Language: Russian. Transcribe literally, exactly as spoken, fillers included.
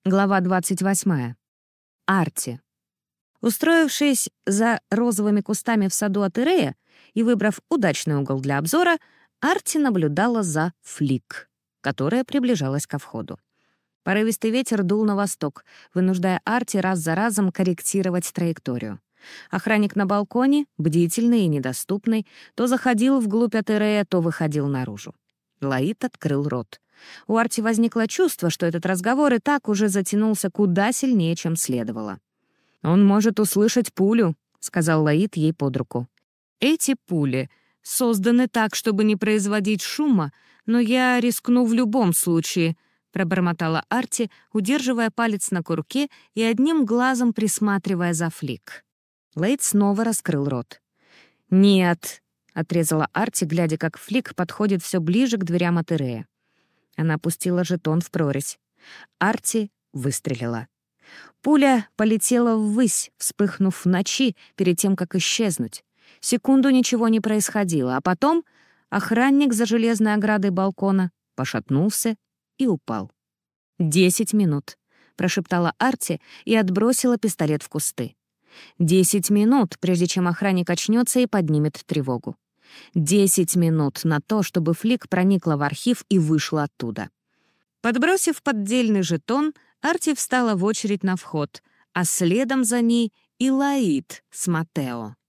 Глава двадцать восьмая. Арти. Устроившись за розовыми кустами в саду Атерея и выбрав удачный угол для обзора, Арти наблюдала за Флик, которая приближалась ко входу. Порывистый ветер дул на восток, вынуждая Арти раз за разом корректировать траекторию. Охранник на балконе, бдительный и недоступный, то заходил вглубь Атерея, то выходил наружу. Лаид открыл рот. У Арти возникло чувство, что этот разговор и так уже затянулся куда сильнее, чем следовало. «Он может услышать пулю», — сказал Лаид ей под руку. «Эти пули созданы так, чтобы не производить шума, но я рискну в любом случае», — пробормотала Арти, удерживая палец на курке и одним глазом присматривая за Флик. Лаид снова раскрыл рот. «Нет», — отрезала Арти, глядя, как Флик подходит все ближе к дверям Атерея. Она опустила жетон в прорезь. Арти выстрелила. Пуля полетела ввысь, вспыхнув в ночи перед тем, как исчезнуть. Секунду ничего не происходило, а потом охранник за железной оградой балкона пошатнулся и упал. «Десять минут», — прошептала Арти и отбросила пистолет в кусты. «Десять минут, прежде чем охранник очнется и поднимет тревогу. Десять минут на то, чтобы Флик проникла в архив и вышла оттуда». Подбросив поддельный жетон, Арти встала в очередь на вход, а следом за ней и Лаид с Матео.